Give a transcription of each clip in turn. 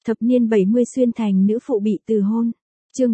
Thập niên 70 xuyên thành nữ phụ bị từ hôn. Chương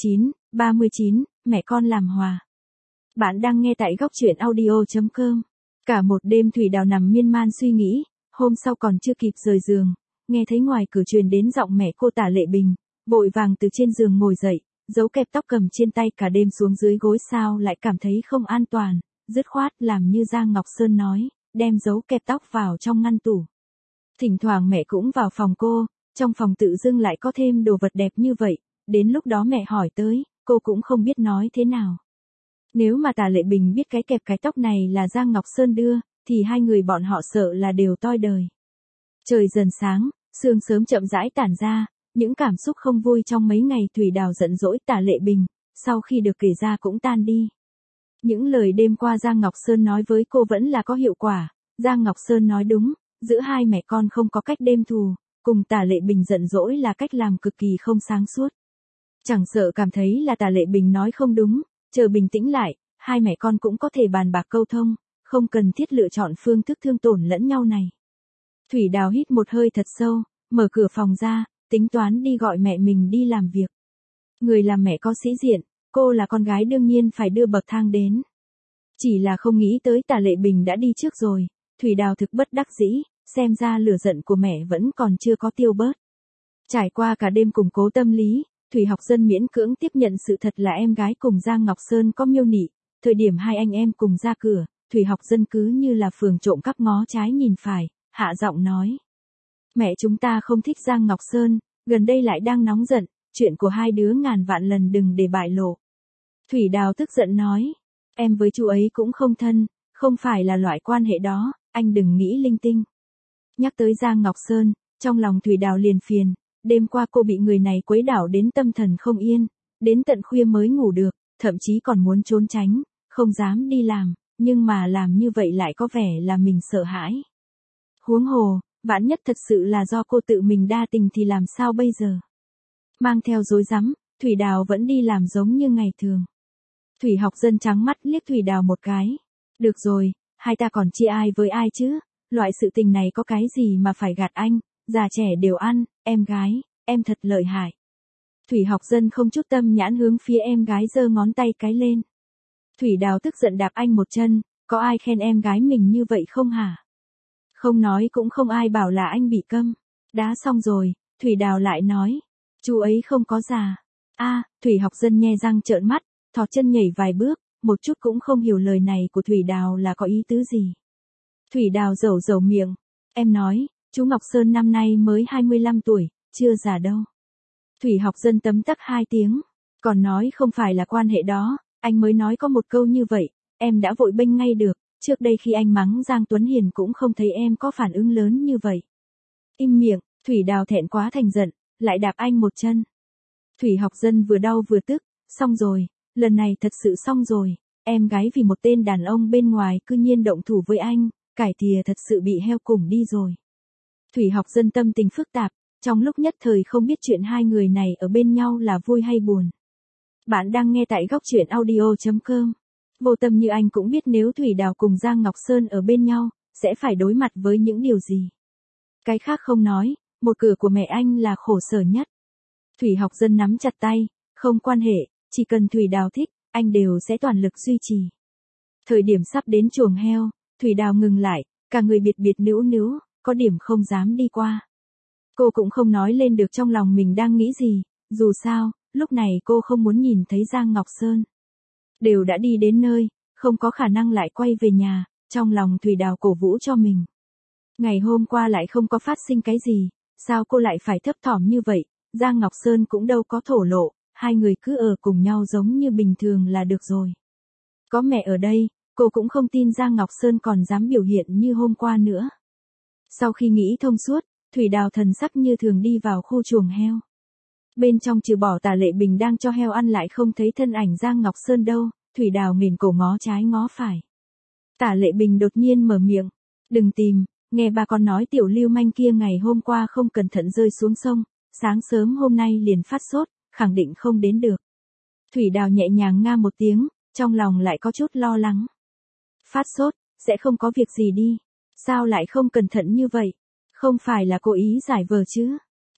39, mẹ con làm hòa. Bạn đang nghe tại góc truyện audio.com. Cả một đêm Thủy Đào nằm miên man suy nghĩ, hôm sau còn chưa kịp rời giường, nghe thấy ngoài cửa truyền đến giọng mẹ cô Tả Lệ Bình, vội vàng từ trên giường ngồi dậy, giấu kẹp tóc cầm trên tay cả đêm xuống dưới gối sao lại cảm thấy không an toàn, dứt khoát làm như Giang Ngọc Sơn nói, đem giấu kẹp tóc vào trong ngăn tủ. Thỉnh thoảng mẹ cũng vào phòng cô, trong phòng tự dưng lại có thêm đồ vật đẹp như vậy, đến lúc đó mẹ hỏi tới, cô cũng không biết nói thế nào. Nếu mà Tả Lệ Bình biết cái kẹp cái tóc này là Giang Ngọc Sơn đưa, thì hai người bọn họ sợ là đều toi đời. Trời dần sáng, sương sớm chậm rãi tản ra, những cảm xúc không vui trong mấy ngày Thủy Đào giận dỗi Tả Lệ Bình, sau khi được kể ra cũng tan đi. Những lời đêm qua Giang Ngọc Sơn nói với cô vẫn là có hiệu quả, Giang Ngọc Sơn nói đúng, giữa hai mẹ con không có cách đêm thù, cùng Tả Lệ Bình giận dỗi là cách làm cực kỳ không sáng suốt. Chẳng sợ cảm thấy là Tả Lệ Bình nói không đúng, chờ bình tĩnh lại, hai mẹ con cũng có thể bàn bạc câu thông, không cần thiết lựa chọn phương thức thương tổn lẫn nhau này. Thủy Đào hít một hơi thật sâu, mở cửa phòng ra, tính toán đi gọi mẹ mình đi làm việc. Người làm mẹ có sĩ diện, cô là con gái đương nhiên phải đưa bậc thang đến. Chỉ là không nghĩ tới Tả Lệ Bình đã đi trước rồi, Thủy Đào thực bất đắc dĩ, xem ra lửa giận của mẹ vẫn còn chưa có tiêu bớt. Trải qua cả đêm củng cố tâm lý, Thủy Học Dân miễn cưỡng tiếp nhận sự thật là em gái cùng Giang Ngọc Sơn có miêu nị, thời điểm hai anh em cùng ra cửa, Thủy Học Dân cứ như là phường trộm cắp ngó trái nhìn phải, hạ giọng nói. Mẹ chúng ta không thích Giang Ngọc Sơn, gần đây lại đang nóng giận, chuyện của hai đứa ngàn vạn lần đừng để bại lộ. Thủy Đào tức giận nói, em với chú ấy cũng không thân, không phải là loại quan hệ đó, anh đừng nghĩ linh tinh. Nhắc tới Giang Ngọc Sơn, trong lòng Thủy Đào liền phiền, đêm qua cô bị người này quấy đảo đến tâm thần không yên, đến tận khuya mới ngủ được, thậm chí còn muốn trốn tránh, không dám đi làm, nhưng mà làm như vậy lại có vẻ là mình sợ hãi. Huống hồ, vạn nhất thật sự là do cô tự mình đa tình thì làm sao bây giờ? Mang theo rối rắm, Thủy Đào vẫn đi làm giống như ngày thường. Thủy Học Dân trắng mắt liếc Thủy Đào một cái. Được rồi, hai ta còn chia ai với ai chứ? Loại sự tình này có cái gì mà phải gạt anh, già trẻ đều ăn, em gái, em thật lợi hại. Thủy Học Dân không chút tâm nhãn hướng phía em gái giơ ngón tay cái lên. Thủy Đào tức giận đạp anh một chân, có ai khen em gái mình như vậy không hả? Không nói cũng không ai bảo là anh bị câm. Đá xong rồi, Thủy Đào lại nói, chú ấy không có già. Thủy Học Dân nhe răng trợn mắt, thò chân nhảy vài bước, một chút cũng không hiểu lời này của Thủy Đào là có ý tứ gì. Thủy Đào dẩu dẩu miệng, em nói, chú Ngọc Sơn năm nay mới 25 tuổi, chưa già đâu. Thủy Học Dân tấm tắc 2 tiếng, còn nói không phải là quan hệ đó, anh mới nói có một câu như vậy, em đã vội bênh ngay được, trước đây khi anh mắng Giang Tuấn Hiền cũng không thấy em có phản ứng lớn như vậy. Im miệng, Thủy Đào thẹn quá thành giận, lại đạp anh một chân. Thủy Học Dân vừa đau vừa tức, xong rồi, lần này thật sự xong rồi, em gái vì một tên đàn ông bên ngoài cư nhiên động thủ với anh, cải thìa thật sự bị heo cùng đi rồi. Thủy Học Dân tâm tình phức tạp, trong lúc nhất thời không biết chuyện hai người này ở bên nhau là vui hay buồn. Bạn đang nghe tại góc truyện audio.com. Vô tâm như anh cũng biết nếu Thủy Đào cùng Giang Ngọc Sơn ở bên nhau, sẽ phải đối mặt với những điều gì. Cái khác không nói, một cửa của mẹ anh là khổ sở nhất. Thủy Học Dân nắm chặt tay, không quan hệ, chỉ cần Thủy Đào thích, anh đều sẽ toàn lực duy trì. Thời điểm sắp đến chuồng heo, Thủy Đào ngừng lại, cả người biệt biệt nữu nữu, có điểm không dám đi qua. Cô cũng không nói lên được trong lòng mình đang nghĩ gì, dù sao, lúc này cô không muốn nhìn thấy Giang Ngọc Sơn. Đều đã đi đến nơi, không có khả năng lại quay về nhà, trong lòng Thủy Đào cổ vũ cho mình. Ngày hôm qua lại không có phát sinh cái gì, sao cô lại phải thấp thỏm như vậy, Giang Ngọc Sơn cũng đâu có thổ lộ, hai người cứ ở cùng nhau giống như bình thường là được rồi. Có mẹ ở đây, cô cũng không tin Giang Ngọc Sơn còn dám biểu hiện như hôm qua nữa. Sau khi nghĩ thông suốt, Thủy Đào thần sắc như thường đi vào khu chuồng heo. Bên trong trừ bỏ Tả Lệ Bình đang cho heo ăn lại không thấy thân ảnh Giang Ngọc Sơn đâu, Thủy Đào nghển cổ ngó trái ngó phải. Tả Lệ Bình đột nhiên mở miệng, đừng tìm, nghe bà con nói tiểu lưu manh kia ngày hôm qua không cẩn thận rơi xuống sông, sáng sớm hôm nay liền phát sốt, khẳng định không đến được. Thủy Đào nhẹ nhàng nga một tiếng, trong lòng lại có chút lo lắng. Phát sốt, sẽ không có việc gì đi, sao lại không cẩn thận như vậy, không phải là cố ý giải vờ chứ.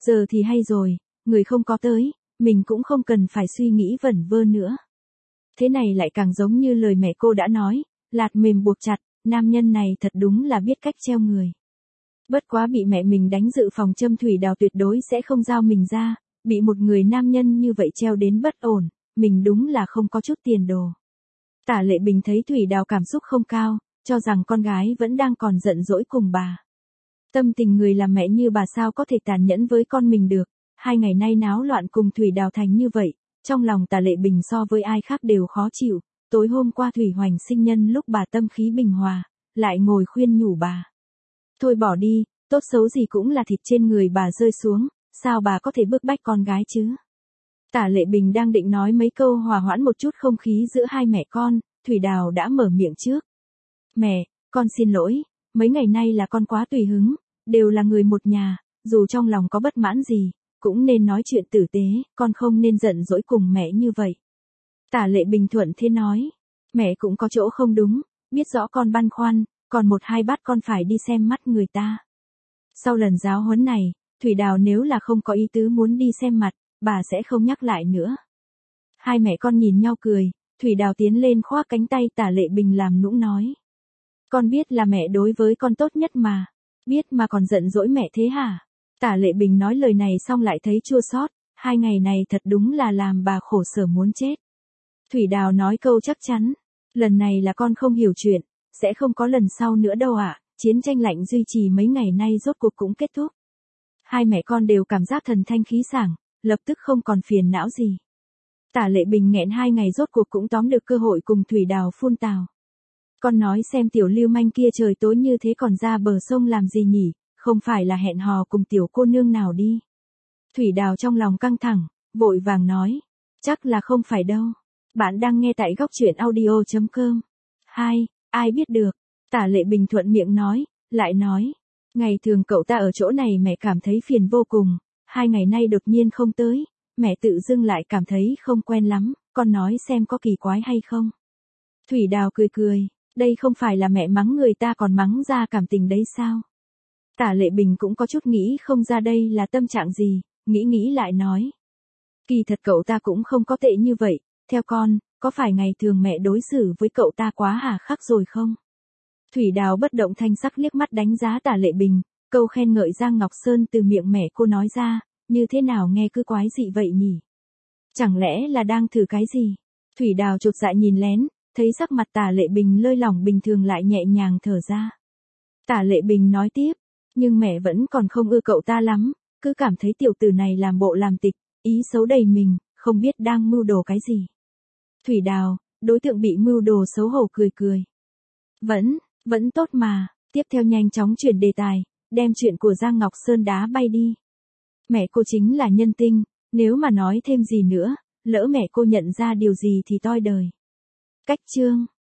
Giờ thì hay rồi, người không có tới, mình cũng không cần phải suy nghĩ vẩn vơ nữa. Thế này lại càng giống như lời mẹ cô đã nói, lạt mềm buộc chặt, nam nhân này thật đúng là biết cách treo người. Bất quá bị mẹ mình đánh dự phòng châm Thủy Đào tuyệt đối sẽ không giao mình ra, bị một người nam nhân như vậy treo đến bất ổn, mình đúng là không có chút tiền đồ. Tả Lệ Bình thấy Thủy Đào cảm xúc không cao, cho rằng con gái vẫn đang còn giận dỗi cùng bà. Tâm tình người làm mẹ như bà sao có thể tàn nhẫn với con mình được, 2 ngày nay náo loạn cùng Thủy Đào thành như vậy, trong lòng Tả Lệ Bình so với ai khác đều khó chịu, tối hôm qua Thủy Hoành sinh nhân lúc bà tâm khí bình hòa, lại ngồi khuyên nhủ bà. Thôi bỏ đi, tốt xấu gì cũng là thịt trên người bà rơi xuống, sao bà có thể bức bách con gái chứ? Tả Lệ Bình đang định nói mấy câu hòa hoãn một chút không khí giữa hai mẹ con, Thủy Đào đã mở miệng trước. Mẹ, con xin lỗi, mấy ngày nay là con quá tùy hứng, đều là người một nhà, dù trong lòng có bất mãn gì, cũng nên nói chuyện tử tế, con không nên giận dỗi cùng mẹ như vậy. Tả Lệ Bình thuận thế nói, mẹ cũng có chỗ không đúng, biết rõ con băn khoăn, còn một hai bắt con phải đi xem mắt người ta. Sau lần giáo huấn này, Thủy Đào nếu là không có ý tứ muốn đi xem mặt, bà sẽ không nhắc lại nữa. Hai mẹ con nhìn nhau cười, Thủy Đào tiến lên khoác cánh tay Tả Lệ Bình làm nũng nói. Con biết là mẹ đối với con tốt nhất mà, biết mà còn giận dỗi mẹ thế hả? Tả Lệ Bình nói lời này xong lại thấy chua xót, 2 ngày này thật đúng là làm bà khổ sở muốn chết. Thủy Đào nói câu chắc chắn, lần này là con không hiểu chuyện, sẽ không có lần sau nữa đâu ạ. Chiến tranh lạnh duy trì mấy ngày nay rốt cuộc cũng kết thúc. Hai mẹ con đều cảm giác thần thanh khí sảng, lập tức không còn phiền não gì. Tả Lệ Bình nghẹn 2 ngày rốt cuộc cũng tóm được cơ hội cùng Thủy Đào phun tào. Con nói xem tiểu lưu manh kia trời tối như thế còn ra bờ sông làm gì nhỉ, không phải là hẹn hò cùng tiểu cô nương nào đi. Thủy Đào trong lòng căng thẳng, vội vàng nói, chắc là không phải đâu. Bạn đang nghe tại góc truyện audio.com. Ai biết được. Tả Lệ Bình thuận miệng nói, lại nói, ngày thường cậu ta ở chỗ này mẹ cảm thấy phiền vô cùng, 2 ngày nay đột nhiên không tới, mẹ tự dưng lại cảm thấy không quen lắm, con nói xem có kỳ quái hay không. Thủy Đào cười cười, đây không phải là mẹ mắng người ta còn mắng ra cảm tình đấy sao? Tả Lệ Bình cũng có chút nghĩ không ra đây là tâm trạng gì, nghĩ lại nói. Kỳ thật cậu ta cũng không có tệ như vậy, theo con, có phải ngày thường mẹ đối xử với cậu ta quá hà khắc rồi không? Thủy Đào bất động thanh sắc liếc mắt đánh giá Tả Lệ Bình, câu khen ngợi Giang Ngọc Sơn từ miệng mẹ cô nói ra, như thế nào nghe cứ quái dị vậy nhỉ? Chẳng lẽ là đang thử cái gì? Thủy Đào chột dạ nhìn lén, thấy sắc mặt Tả Lệ Bình lơi lỏng bình thường lại nhẹ nhàng thở ra. Tả Lệ Bình nói tiếp, nhưng mẹ vẫn còn không ưa cậu ta lắm, cứ cảm thấy tiểu tử này làm bộ làm tịch, ý xấu đầy mình, không biết đang mưu đồ cái gì. Thủy Đào, đối tượng bị mưu đồ xấu hổ cười cười. Vẫn tốt mà, tiếp theo nhanh chóng chuyển đề tài, đem chuyện của Giang Ngọc Sơn đá bay đi. Mẹ cô chính là nhân tinh, nếu mà nói thêm gì nữa, lỡ mẹ cô nhận ra điều gì thì toi đời. Cách chương